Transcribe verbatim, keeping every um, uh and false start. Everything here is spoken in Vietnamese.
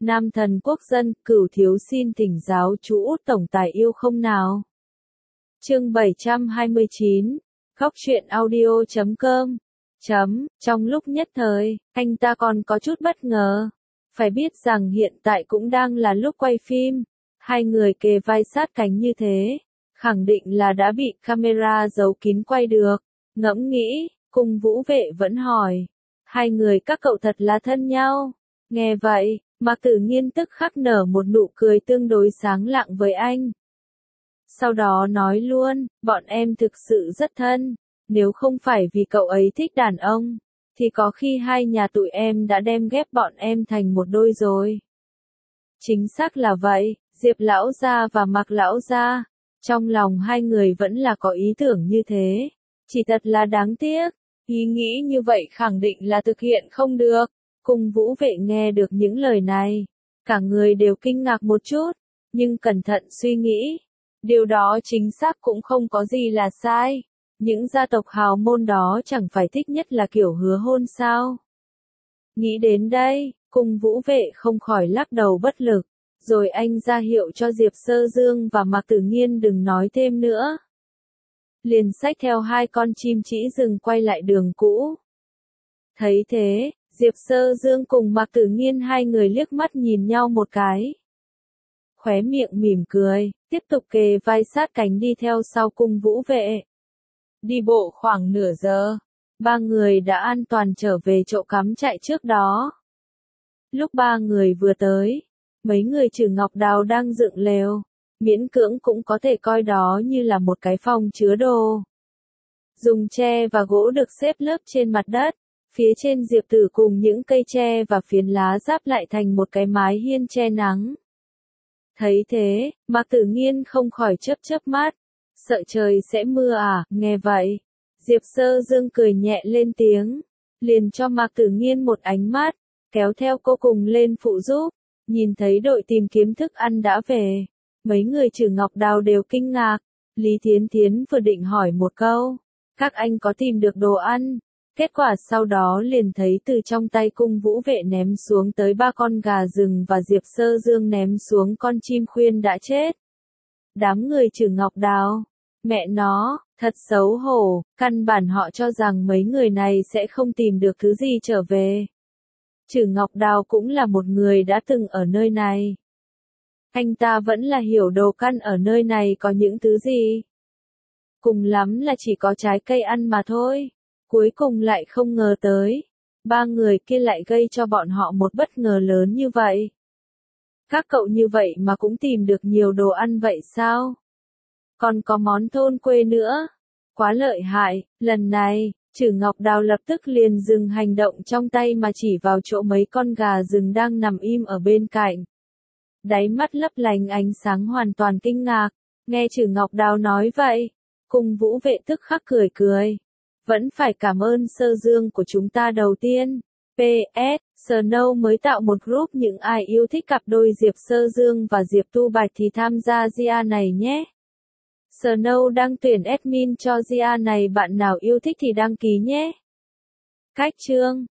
Nam thần quốc dân, Cửu thiếu xin thỉnh giáo chú Út tổng tài yêu không nào. Chương bảy trăm hai mươi chín, Khóc chuyện audio chấm com. Chấm, trong lúc nhất thời, anh ta còn có chút bất ngờ. Phải biết rằng hiện tại cũng đang là lúc quay phim. Hai người kề vai sát cánh như thế. Khẳng định là đã bị camera giấu kín quay được. Ngẫm nghĩ, Cung Vũ Vệ vẫn hỏi. Hai người các cậu thật là thân nhau. Nghe vậy, Mạc Tử Nghiên tức khắc nở một nụ cười tương đối sáng lạng với anh. Sau đó nói luôn, bọn em thực sự rất thân. Nếu không phải vì cậu ấy thích đàn ông, thì có khi hai nhà tụi em đã đem ghép bọn em thành một đôi rồi. Chính xác là vậy, Diệp lão gia và Mạc lão gia, trong lòng hai người vẫn là có ý tưởng như thế. Chỉ thật là đáng tiếc, ý nghĩ như vậy khẳng định là thực hiện không được. Cung Vũ Vệ nghe được những lời này, cả người đều kinh ngạc một chút, nhưng cẩn thận suy nghĩ, điều đó chính xác cũng không có gì là sai. Những gia tộc hào môn đó chẳng phải thích nhất là kiểu hứa hôn sao? Nghĩ đến đây, Cung Vũ Vệ không khỏi lắc đầu bất lực, rồi anh ra hiệu cho Diệp Sơ Dương và Mạc Tử Nghiên đừng nói thêm nữa. Liền xách theo hai con chim chỉ rừng quay lại đường cũ. Thấy thế, Diệp Sơ Dương cùng Mạc Tử Nghiên hai người liếc mắt nhìn nhau một cái. Khóe miệng mỉm cười, tiếp tục kề vai sát cánh đi theo sau Cung Vũ Vệ. Đi bộ khoảng nửa giờ, ba người đã an toàn trở về chỗ cắm trại trước đó. Lúc ba người vừa tới, mấy người trừ Ngọc Đào đang dựng lều, miễn cưỡng cũng có thể coi đó như là một cái phòng chứa đồ. Dùng tre và gỗ được xếp lớp trên mặt đất, phía trên Diệp Tử cùng những cây tre và phiến lá giáp lại thành một cái mái hiên che nắng. Thấy thế, Mạc Tử Nghiên không khỏi chớp chớp mắt. Sợ trời sẽ mưa à, nghe vậy. Diệp Sơ Dương cười nhẹ lên tiếng, liền cho Mạc Tử Nghiên một ánh mắt, kéo theo cô cùng lên phụ giúp. Nhìn thấy đội tìm kiếm thức ăn đã về, mấy người trừ Ngọc Đào đều kinh ngạc. Lý Thiến Thiến vừa định hỏi một câu, các anh có tìm được đồ ăn? Kết quả sau đó liền thấy từ trong tay Cung Vũ Vệ ném xuống tới ba con gà rừng và Diệp Sơ Dương ném xuống con chim khuyên đã chết. Đám người trừ Ngọc Đào, mẹ nó, thật xấu hổ, căn bản họ cho rằng mấy người này sẽ không tìm được thứ gì trở về. Trừ Ngọc Đào cũng là một người đã từng ở nơi này. Anh ta vẫn là hiểu đồ căn ở nơi này có những thứ gì. Cùng lắm là chỉ có trái cây ăn mà thôi. Cuối cùng lại không ngờ tới, ba người kia lại gây cho bọn họ một bất ngờ lớn như vậy. Các cậu như vậy mà cũng tìm được nhiều đồ ăn vậy sao? Còn có món thôn quê nữa. Quá lợi hại, lần này, trừ Ngọc Đào lập tức liền dừng hành động trong tay mà chỉ vào chỗ mấy con gà rừng đang nằm im ở bên cạnh. Đáy mắt lấp lánh ánh sáng hoàn toàn kinh ngạc, nghe trừ Ngọc Đào nói vậy, Cung Vũ Vệ tức khắc cười cười. Vẫn phải cảm ơn Sơ Dương của chúng ta đầu tiên. pê ét, Snow mới tạo một group những ai yêu thích cặp đôi Diệp Sơ Dương và Diệp Tu Bạch thì tham gia gia này nhé. Snow đang tuyển admin cho gia này, bạn nào yêu thích thì đăng ký nhé. Cách chương